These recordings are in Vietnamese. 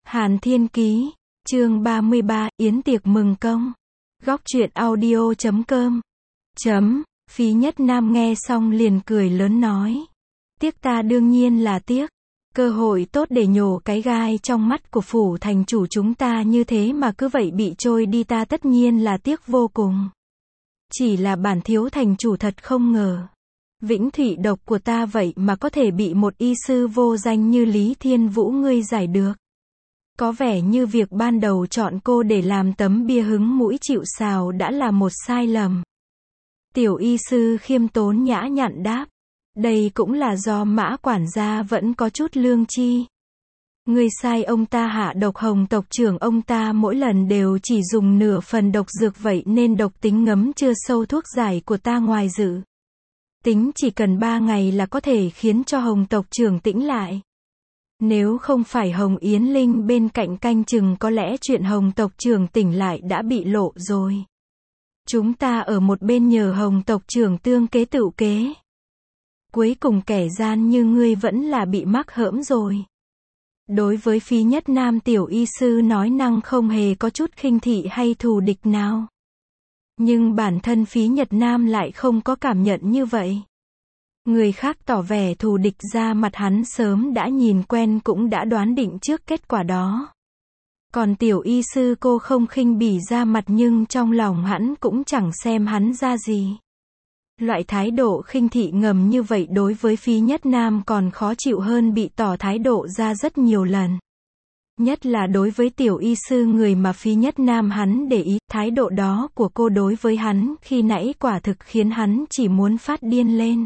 Hàn Thiên Ký, chương 33, Yến tiệc mừng công. Góc truyện audio.com. Phí Nhất Nam nghe xong liền cười lớn nói. Tiếc ta đương nhiên là tiếc. Cơ hội tốt để nhổ cái gai trong mắt của phủ thành chủ chúng ta như thế mà cứ vậy bị trôi đi, ta tất nhiên là tiếc vô cùng. Chỉ là bản thiếu thành chủ thật không ngờ. Vĩnh thủy độc của ta vậy mà có thể bị một y sư vô danh như Lý Thiên Vũ ngươi giải được. Có vẻ như việc ban đầu chọn cô để làm tấm bia hứng mũi chịu sào đã là một sai lầm. Tiểu y sư khiêm tốn nhã nhặn đáp. Đây cũng là do Mã quản gia vẫn có chút lương tri. Ngươi sai ông ta hạ độc, Hồng tộc trưởng ông ta mỗi lần đều chỉ dùng nửa phần độc dược, vậy nên độc tính ngấm chưa sâu thuốc giải của ta ngoài dự tính chỉ cần 3 ngày là có thể khiến cho Hồng tộc trưởng tĩnh lại. Nếu không phải Hồng Yến Linh bên cạnh canh chừng, có lẽ chuyện Hồng tộc trưởng tỉnh lại đã bị lộ rồi. Chúng ta ở một bên nhờ Hồng tộc trưởng tương kế tựu kế. Cuối cùng kẻ gian như ngươi vẫn là bị mắc hỡm rồi. Đối với Phí Nhất Nam tiểu y sư nói năng không hề có chút khinh thị hay thù địch nào. Nhưng bản thân Phí Nhất Nam lại không có cảm nhận như vậy. Người khác tỏ vẻ thù địch ra mặt hắn sớm đã nhìn quen, cũng đã đoán định trước kết quả đó. Còn tiểu y sư cô không khinh bỉ ra mặt, nhưng trong lòng hắn cũng chẳng xem hắn ra gì. Loại thái độ khinh thị ngầm như vậy đối với Phí Nhất Nam còn khó chịu hơn bị tỏ thái độ ra rất nhiều lần. Nhất là đối với tiểu y sư người mà Phí Nhất Nam hắn để ý, thái độ đó của cô đối với hắn khi nãy quả thực khiến hắn chỉ muốn phát điên lên.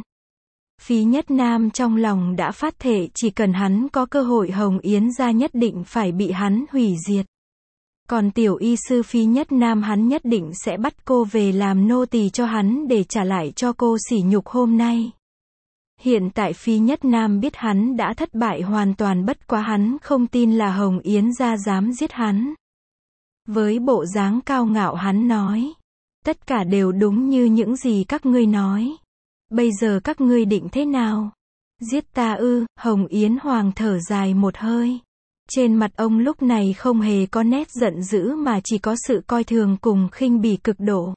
Phí Nhất Nam trong lòng đã phát thệ chỉ cần hắn có cơ hội Hồng Yến gia nhất định phải bị hắn hủy diệt. Còn tiểu y sư Phí Nhất Nam hắn nhất định sẽ bắt cô về làm nô tỳ cho hắn để trả lại cho cô sỉ nhục hôm nay. Hiện tại Phí Nhất Nam biết hắn đã thất bại hoàn toàn, bất quá hắn không tin là Hồng Yến gia dám giết hắn. Với bộ dáng cao ngạo hắn nói. Tất cả đều đúng như những gì các ngươi nói. Bây giờ các ngươi định thế nào? Giết ta ư? Hồng Yến Hoàng thở dài một hơi. Trên mặt ông lúc này không hề có nét giận dữ mà chỉ có sự coi thường cùng khinh bỉ cực độ.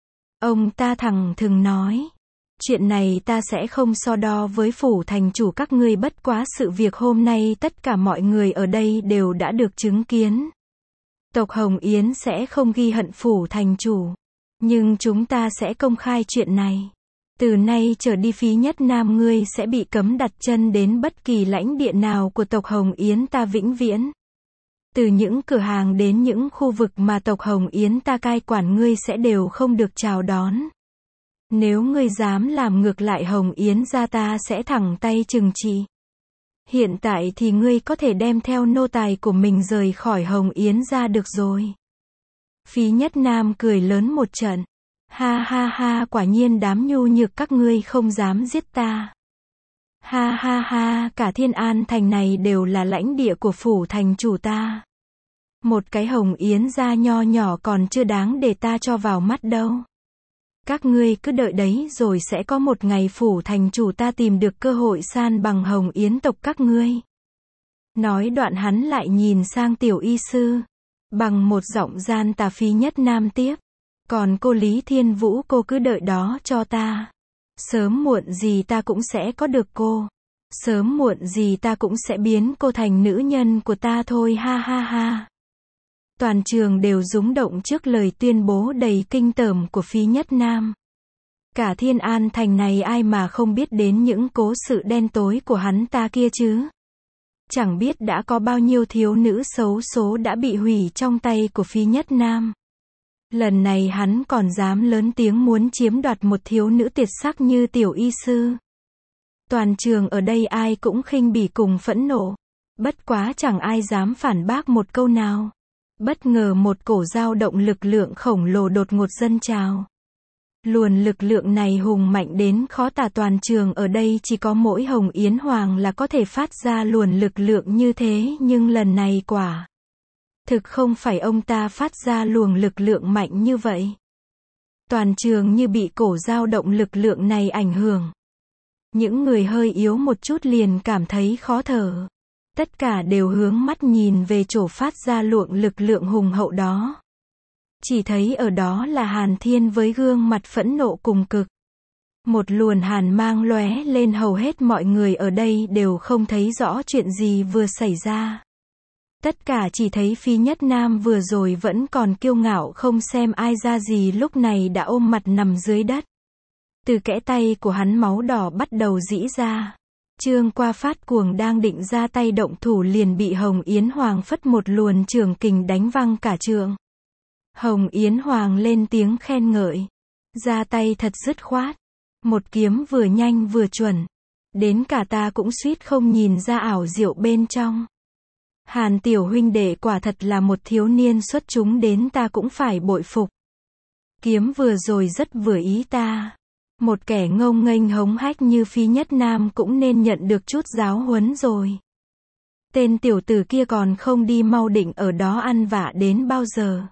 Ông ta thẳng thừng nói. Chuyện này ta sẽ không so đo với phủ thành chủ các ngươi, bất quá sự việc hôm nay tất cả mọi người ở đây đều đã được chứng kiến. Tộc Hồng Yến sẽ không ghi hận phủ thành chủ. Nhưng chúng ta sẽ công khai chuyện này. Từ nay trở đi Phí Nhất Nam ngươi sẽ bị cấm đặt chân đến bất kỳ lãnh địa nào của tộc Hồng Yến ta vĩnh viễn. Từ những cửa hàng đến những khu vực mà tộc Hồng Yến ta cai quản, ngươi sẽ đều không được chào đón. Nếu ngươi dám làm ngược lại Hồng Yến gia, ta sẽ thẳng tay trừng trị. Hiện tại thì ngươi có thể đem theo nô tài của mình rời khỏi Hồng Yến gia được rồi. Phí Nhất Nam cười lớn một trận. Ha ha ha, quả nhiên đám nhu nhược các ngươi không dám giết ta. Ha ha ha, cả Thiên An thành này đều là lãnh địa của phủ thành chủ ta. Một cái Hồng Yến gia nho nhỏ còn chưa đáng để ta cho vào mắt đâu. Các ngươi cứ đợi đấy, rồi sẽ có một ngày phủ thành chủ ta tìm được cơ hội san bằng Hồng Yến tộc các ngươi. Nói đoạn hắn lại nhìn sang tiểu y sư. Bằng một giọng gian tà Phí Nhất Nam tiếp. Còn cô Lý Thiên Vũ, cô cứ đợi đó cho ta. Sớm muộn gì ta cũng sẽ có được cô. Sớm muộn gì ta cũng sẽ biến cô thành nữ nhân của ta thôi, ha ha ha. Toàn trường đều rúng động trước lời tuyên bố đầy kinh tởm của Phí Nhất Nam. Cả Thiên An thành này ai mà không biết đến những cố sự đen tối của hắn ta kia chứ. Chẳng biết đã có bao nhiêu thiếu nữ xấu số đã bị hủy trong tay của Phí Nhất Nam. Lần này hắn còn dám lớn tiếng muốn chiếm đoạt một thiếu nữ tuyệt sắc như tiểu y sư. Toàn trường ở đây ai cũng khinh bỉ cùng phẫn nộ. Bất quá chẳng ai dám phản bác một câu nào. Bất ngờ một cổ dao động lực lượng khổng lồ đột ngột dâng trào. Luồng lực lượng này hùng mạnh đến khó tả, toàn trường ở đây chỉ có mỗi Hồng Yến Hoàng là có thể phát ra luồng lực lượng như thế, nhưng lần này quả thực không phải ông ta phát ra luồng lực lượng mạnh như vậy. Toàn trường như bị cổ dao động lực lượng này ảnh hưởng. Những người hơi yếu một chút liền cảm thấy khó thở. Tất cả đều hướng mắt nhìn về chỗ phát ra luồng lực lượng hùng hậu đó. Chỉ thấy ở đó là Hàn Thiên với gương mặt phẫn nộ cùng cực. Một luồng hàn mang lóe lên, hầu hết mọi người ở đây đều không thấy rõ chuyện gì vừa xảy ra. Tất cả chỉ thấy Phi Nhất Nam vừa rồi vẫn còn kiêu ngạo không xem ai ra gì, lúc này đã ôm mặt nằm dưới đất. Từ kẽ tay của hắn máu đỏ bắt đầu rỉ ra. Trương Qua phát cuồng đang định ra tay động thủ liền bị Hồng Yến Hoàng phất một luồng trường kình đánh văng cả trường. Hồng Yến Hoàng lên tiếng khen ngợi. Ra tay thật dứt khoát. Một kiếm vừa nhanh vừa chuẩn. Đến cả ta cũng suýt không nhìn ra ảo diệu bên trong. Hàn tiểu huynh đệ quả thật là một thiếu niên xuất chúng đến ta cũng phải bội phục. Kiếm vừa rồi rất vừa ý ta. Một kẻ ngông nghênh hống hách như Phi Nhất Nam cũng nên nhận được chút giáo huấn rồi. Tên tiểu tử kia còn không đi mau định ở đó ăn vạ đến bao giờ.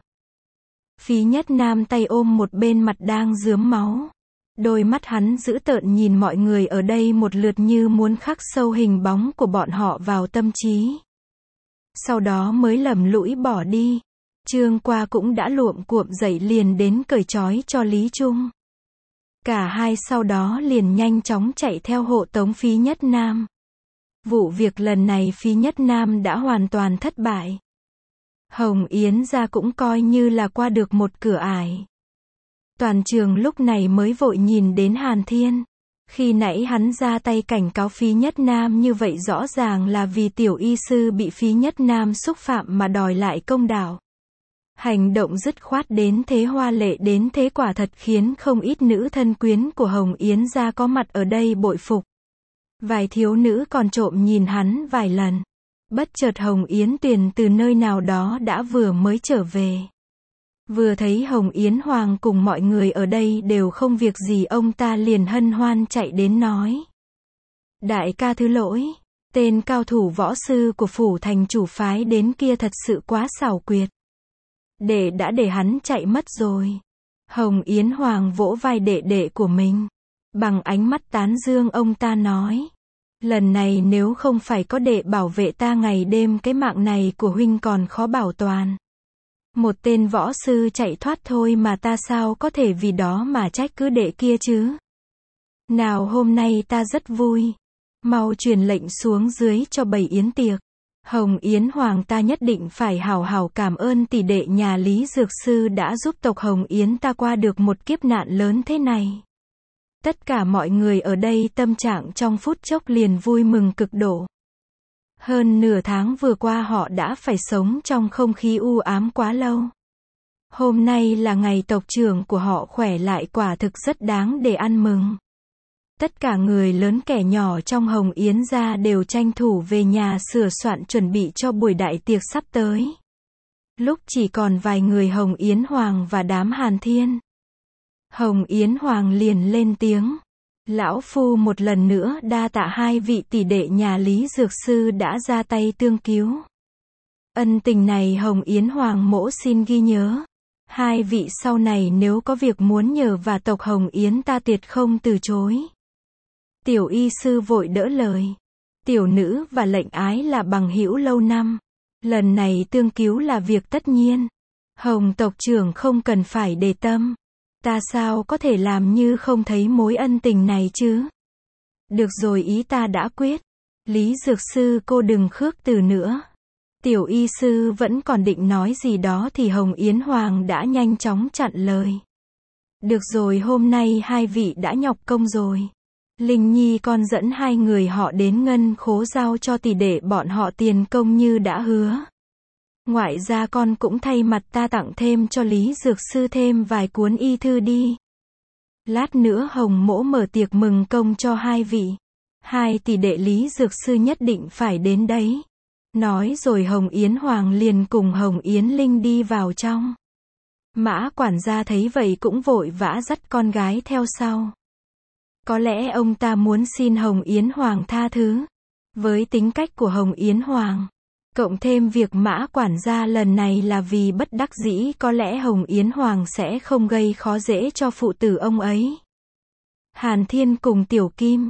Phi Nhất Nam tay ôm một bên mặt đang rướm máu. Đôi mắt hắn dữ tợn nhìn mọi người ở đây một lượt như muốn khắc sâu hình bóng của bọn họ vào tâm trí. Sau đó mới lầm lũi bỏ đi. Trương Qua cũng đã luộm cuộm dậy liền đến cởi trói cho Lý Trung. Cả hai sau đó liền nhanh chóng chạy theo hộ tống Phi Nhất Nam. Vụ việc lần này Phi Nhất Nam đã hoàn toàn thất bại. Hồng Yến gia cũng coi như là qua được một cửa ải. Toàn trường lúc này mới vội nhìn đến Hàn Thiên. Khi nãy hắn ra tay cảnh cáo Phi Nhất Nam như vậy rõ ràng là vì tiểu y sư bị Phi Nhất Nam xúc phạm mà đòi lại công đạo. Hành động dứt khoát đến thế, hoa lệ đến thế, quả thật khiến không ít nữ thân quyến của Hồng Yến gia có mặt ở đây bội phục. Vài thiếu nữ còn trộm nhìn hắn vài lần. Bất chợt Hồng Yến Tuyền từ nơi nào đó đã vừa mới trở về. Vừa thấy Hồng Yến Hoàng cùng mọi người ở đây đều không việc gì, ông ta liền hân hoan chạy đến nói. Đại ca thứ lỗi, tên cao thủ võ sư của phủ thành chủ phái đến kia thật sự quá xảo quyệt. Đã để hắn chạy mất rồi. Hồng Yến Hoàng vỗ vai đệ đệ của mình. Bằng ánh mắt tán dương ông ta nói. Lần này nếu không phải có đệ bảo vệ ta ngày đêm, cái mạng này của huynh còn khó bảo toàn. Một tên võ sư chạy thoát thôi mà ta sao có thể vì đó mà trách cứ đệ kia chứ. Nào hôm nay ta rất vui. Mau truyền lệnh xuống dưới cho bày yến tiệc. Hồng Yến Hoàng ta nhất định phải hào hào cảm ơn tỷ đệ nhà Lý Dược Sư đã giúp tộc Hồng Yến ta qua được một kiếp nạn lớn thế này. Tất cả mọi người ở đây tâm trạng trong phút chốc liền vui mừng cực độ. Hơn nửa tháng vừa qua họ đã phải sống trong không khí u ám quá lâu. Hôm nay là ngày tộc trưởng của họ khỏe lại, quả thực rất đáng để ăn mừng. Tất cả người lớn kẻ nhỏ trong Hồng Yến gia đều tranh thủ về nhà sửa soạn chuẩn bị cho buổi đại tiệc sắp tới. Lúc chỉ còn vài người Hồng Yến Hoàng và đám Hàn Thiên. Hồng Yến Hoàng liền lên tiếng. Lão Phu một lần nữa đa tạ hai vị tỷ đệ nhà Lý Dược Sư đã ra tay tương cứu. Ân tình này Hồng Yến Hoàng mỗ xin ghi nhớ. Hai vị sau này nếu có việc muốn nhờ và tộc Hồng Yến ta tuyệt không từ chối. Tiểu y sư vội đỡ lời. Tiểu nữ và lệnh ái là bằng hữu lâu năm. Lần này tương cứu là việc tất nhiên. Hồng tộc trưởng không cần phải để tâm. Ta sao có thể làm như không thấy mối ân tình này chứ? Được rồi, ý ta đã quyết. Lý Dược Sư cô đừng khước từ nữa. Tiểu y sư vẫn còn định nói gì đó thì Hồng Yến Hoàng đã nhanh chóng chặn lời. Được rồi, hôm nay hai vị đã nhọc công rồi. Linh Nhi con dẫn hai người họ đến ngân khố giao cho tỷ đệ bọn họ tiền công như đã hứa. Ngoại ra con cũng thay mặt ta tặng thêm cho Lý Dược Sư thêm vài cuốn y thư đi. Lát nữa Hồng mỗ mở tiệc mừng công cho hai vị. Hai tỷ đệ Lý Dược Sư nhất định phải đến đấy. Nói rồi Hồng Yến Hoàng liền cùng Hồng Yến Linh đi vào trong. Mã quản gia thấy vậy cũng vội vã dắt con gái theo sau. Có lẽ ông ta muốn xin Hồng Yến Hoàng tha thứ. Với tính cách của Hồng Yến Hoàng, cộng thêm việc Mã quản gia lần này là vì bất đắc dĩ, có lẽ Hồng Yến Hoàng sẽ không gây khó dễ cho phụ tử ông ấy. Hàn Thiên cùng Tiểu Kim.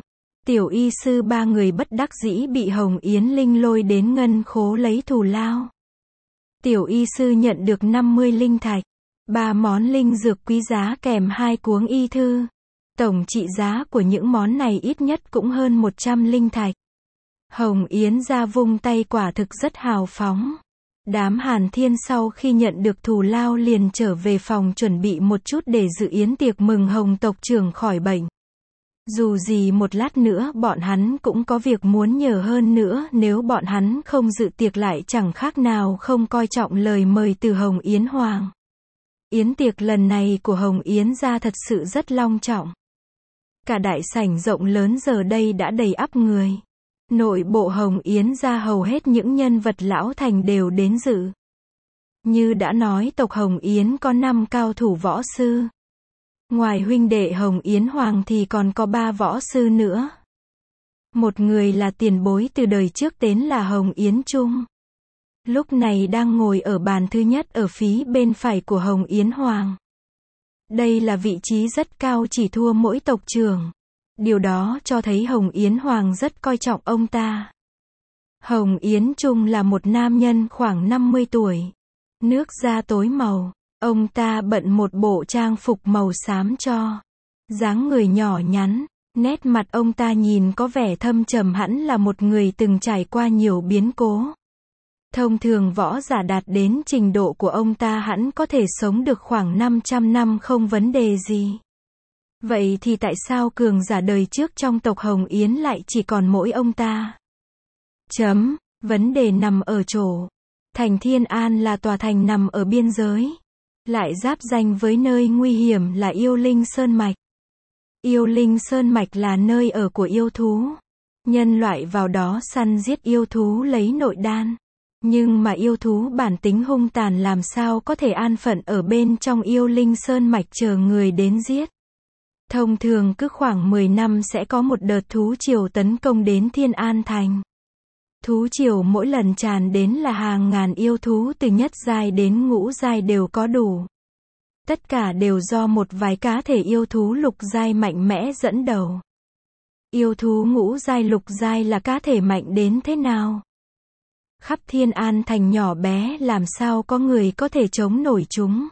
Tiểu y sư ba người bất đắc dĩ bị Hồng Yến Linh lôi đến ngân khố lấy thù lao. Tiểu y sư nhận được 50 linh thạch, 3 món linh dược quý giá kèm 2 cuống y thư. Tổng trị giá của những món này ít nhất cũng hơn 100 linh thạch. Hồng Yến ra vung tay quả thực rất hào phóng. Đám Hàn Thiên sau khi nhận được thù lao liền trở về phòng chuẩn bị một chút để dự yến tiệc mừng Hồng tộc trưởng khỏi bệnh. Dù gì một lát nữa bọn hắn cũng có việc muốn nhờ hơn nữa, nếu bọn hắn không dự tiệc lại chẳng khác nào không coi trọng lời mời từ Hồng Yến Hoàng. Yến tiệc lần này của Hồng Yến gia thật sự rất long trọng. Cả đại sảnh rộng lớn giờ đây đã đầy ắp người. Nội bộ Hồng Yến gia hầu hết những nhân vật lão thành đều đến dự. Như đã nói, tộc Hồng Yến có 5 cao thủ võ sư. Ngoài huynh đệ Hồng Yến Hoàng thì còn có 3 võ sư nữa. Một người là tiền bối từ đời trước tên là Hồng Yến Trung. Lúc này đang ngồi ở bàn thứ nhất ở phía bên phải của Hồng Yến Hoàng. Đây là vị trí rất cao, chỉ thua mỗi tộc trưởng. Điều đó cho thấy Hồng Yến Hoàng rất coi trọng ông ta. Hồng Yến Trung là một nam nhân khoảng 50 tuổi. Nước da tối màu. Ông ta bận một bộ trang phục màu xám cho. Dáng người nhỏ nhắn. Nét mặt ông ta nhìn có vẻ thâm trầm, hẳn là một người từng trải qua nhiều biến cố. Thông thường võ giả đạt đến trình độ của ông ta hẳn có thể sống được khoảng 500 năm không vấn đề gì. Vậy thì tại sao cường giả đời trước trong tộc Hồng Yến lại chỉ còn mỗi ông ta? Vấn đề nằm ở chỗ. Thành Thiên An là tòa thành nằm ở biên giới. Lại giáp ranh với nơi nguy hiểm là Yêu Linh Sơn Mạch. Yêu Linh Sơn Mạch là nơi ở của yêu thú. Nhân loại vào đó săn giết yêu thú lấy nội đan. Nhưng mà yêu thú bản tính hung tàn làm sao có thể an phận ở bên trong Yêu Linh Sơn Mạch chờ người đến giết. Thông thường cứ khoảng 10 năm sẽ có một đợt thú triều tấn công đến Thiên An Thành. Thú triều mỗi lần tràn đến là hàng ngàn yêu thú từ nhất giai đến ngũ giai đều có đủ. Tất cả đều do một vài cá thể yêu thú lục giai mạnh mẽ dẫn đầu. Yêu thú ngũ giai lục giai là cá thể mạnh đến thế nào? Khắp Thiên An Thành nhỏ bé làm sao có người có thể chống nổi chúng.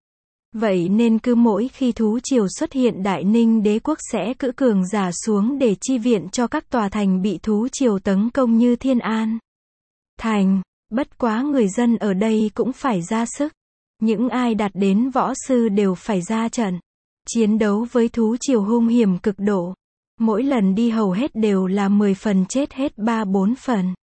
Vậy nên cứ mỗi khi thú triều xuất hiện, Đại Ninh Đế quốc sẽ cử cường giả xuống để chi viện cho các tòa thành bị thú triều tấn công như Thiên An Thành. Bất quá người dân ở đây cũng phải ra sức. Những ai đạt đến võ sư đều phải ra trận. Chiến đấu với thú triều hung hiểm cực độ. Mỗi lần đi hầu hết đều là 10 phần chết hết 3-4 phần.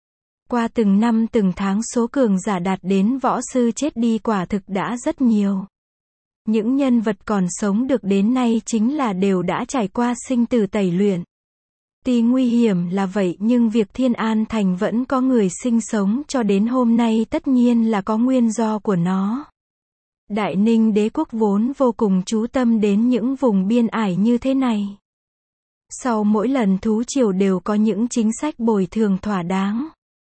Qua từng năm từng tháng số cường giả đạt đến võ sư chết đi quả thực đã rất nhiều. Những nhân vật còn sống được đến nay chính là đều đã trải qua sinh tử tẩy luyện. Tuy nguy hiểm là vậy nhưng việc Thiên An Thành vẫn có người sinh sống cho đến hôm nay tất nhiên là có nguyên do của nó. Đại Ninh Đế quốc vốn vô cùng chú tâm đến những vùng biên ải như thế này. Sau mỗi lần thú triều đều có những chính sách bồi thường thỏa đáng.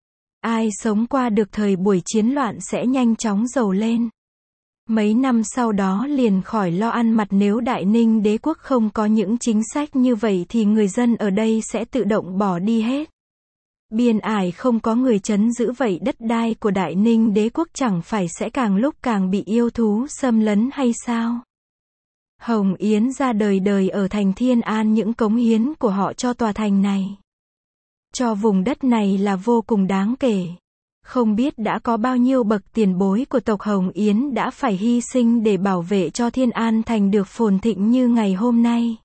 Ai sống qua được thời buổi chiến loạn sẽ nhanh chóng giàu lên. Mấy năm sau đó liền khỏi lo ăn mặt, nếu Đại Ninh Đế quốc không có những chính sách như vậy thì người dân ở đây sẽ tự động bỏ đi hết. Biên ải không có người trấn giữ, vậy đất đai của Đại Ninh Đế quốc chẳng phải sẽ càng lúc càng bị yêu thú xâm lấn hay sao? Hồng Yến ra đời đời ở thành Thiên An, những cống hiến của họ cho tòa thành này, cho vùng đất này là vô cùng đáng kể. Không biết đã có bao nhiêu bậc tiền bối của tộc Hồng Yến đã phải hy sinh để bảo vệ cho Thiên An Thành được phồn thịnh như ngày hôm nay.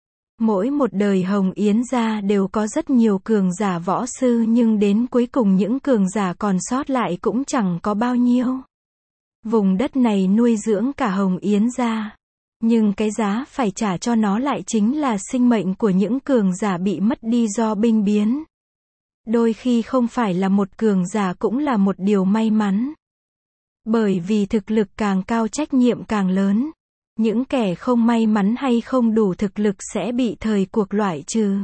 Mỗi một đời Hồng Yến gia đều có rất nhiều cường giả võ sư, nhưng đến cuối cùng những cường giả còn sót lại cũng chẳng có bao nhiêu. Vùng đất này nuôi dưỡng cả Hồng Yến gia, nhưng cái giá phải trả cho nó lại chính là sinh mệnh của những cường giả bị mất đi do binh biến. Đôi khi không phải là một cường giả cũng là một điều may mắn. Bởi vì thực lực càng cao trách nhiệm càng lớn. Những kẻ không may mắn hay không đủ thực lực sẽ bị thời cuộc loại trừ.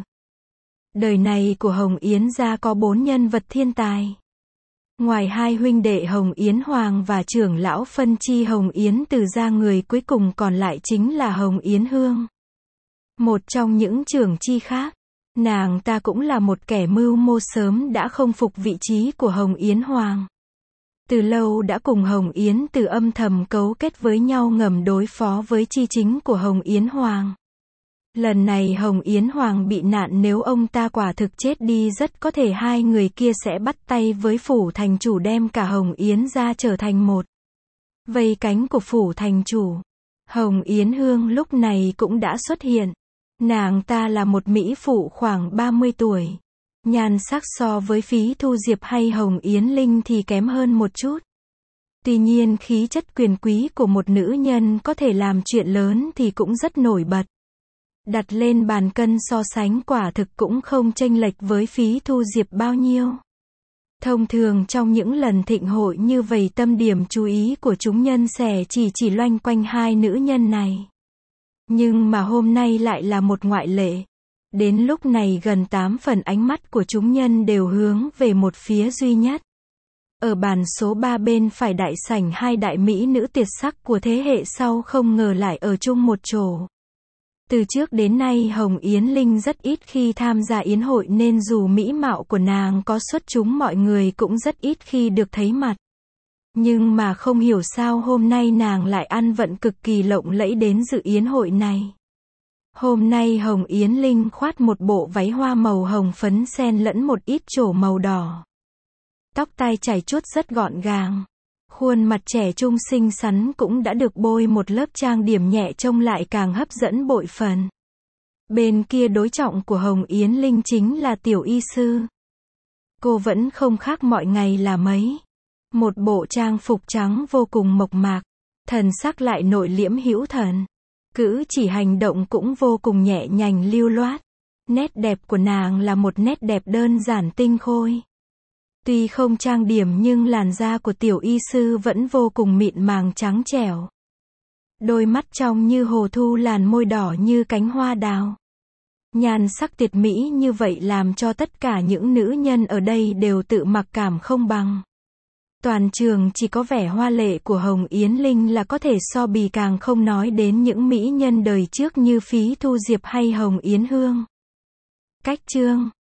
Đời này của Hồng Yến gia có 4 nhân vật thiên tài. Ngoài hai huynh đệ Hồng Yến Hoàng và trưởng lão phân chi Hồng Yến Từ gia, người cuối cùng còn lại chính là Hồng Yến Hương. Một trong những trưởng chi khác. Nàng ta cũng là một kẻ mưu mô sớm đã không phục vị trí của Hồng Yến Hoàng. Từ lâu đã cùng Hồng Yến Từ âm thầm cấu kết với nhau ngầm đối phó với chi chính của Hồng Yến Hoàng. Lần này Hồng Yến Hoàng bị nạn, nếu ông ta quả thực chết đi rất có thể hai người kia sẽ bắt tay với phủ thành chủ đem cả Hồng Yến ra trở thành một vây cánh của phủ thành chủ. Hồng Yến Hương lúc này cũng đã xuất hiện. Nàng ta là một mỹ phụ khoảng 30 tuổi. Nhan sắc so với Phí Thu Diệp hay Hồng Yến Linh thì kém hơn một chút. Tuy nhiên khí chất quyền quý của một nữ nhân có thể làm chuyện lớn thì cũng rất nổi bật. Đặt lên bàn cân so sánh quả thực cũng không chênh lệch với Phí Thu Diệp bao nhiêu. Thông thường trong những lần thịnh hội như vậy tâm điểm chú ý của chúng nhân sẽ chỉ loanh quanh hai nữ nhân này. Nhưng mà hôm nay lại là một ngoại lệ. Đến lúc này gần 8 phần ánh mắt của chúng nhân đều hướng về một phía duy nhất. Ở bàn số 3 bên phải đại sảnh, hai đại mỹ nữ tuyệt sắc của thế hệ sau không ngờ lại ở chung một chỗ. Từ trước đến nay Hồng Yến Linh rất ít khi tham gia yến hội nên dù mỹ mạo của nàng có xuất chúng mọi người cũng rất ít khi được thấy mặt. Nhưng mà không hiểu sao hôm nay nàng lại ăn vận cực kỳ lộng lẫy đến dự yến hội này. Hôm nay Hồng Yến Linh khoác một bộ váy hoa màu hồng phấn xen lẫn một ít trổ màu đỏ. Tóc tai chải chuốt rất gọn gàng. Khuôn mặt trẻ trung xinh xắn cũng đã được bôi một lớp trang điểm nhẹ trông lại càng hấp dẫn bội phần. Bên kia đối trọng của Hồng Yến Linh chính là tiểu y sư. Cô vẫn không khác mọi ngày là mấy. Một bộ trang phục trắng vô cùng mộc mạc, thần sắc lại nội liễm hữu thần. Cử chỉ hành động cũng vô cùng nhẹ nhàng lưu loát. Nét đẹp của nàng là một nét đẹp đơn giản tinh khôi. Tuy không trang điểm nhưng làn da của tiểu y sư vẫn vô cùng mịn màng trắng trẻo. Đôi mắt trong như hồ thu, làn môi đỏ như cánh hoa đào. Nhan sắc tuyệt mỹ như vậy làm cho tất cả những nữ nhân ở đây đều tự mặc cảm không bằng. Toàn trường chỉ có vẻ hoa lệ của Hồng Yến Linh là có thể so bì, càng không nói đến những mỹ nhân đời trước như Phí Thu Diệp hay Hồng Yến Hương. Cách chương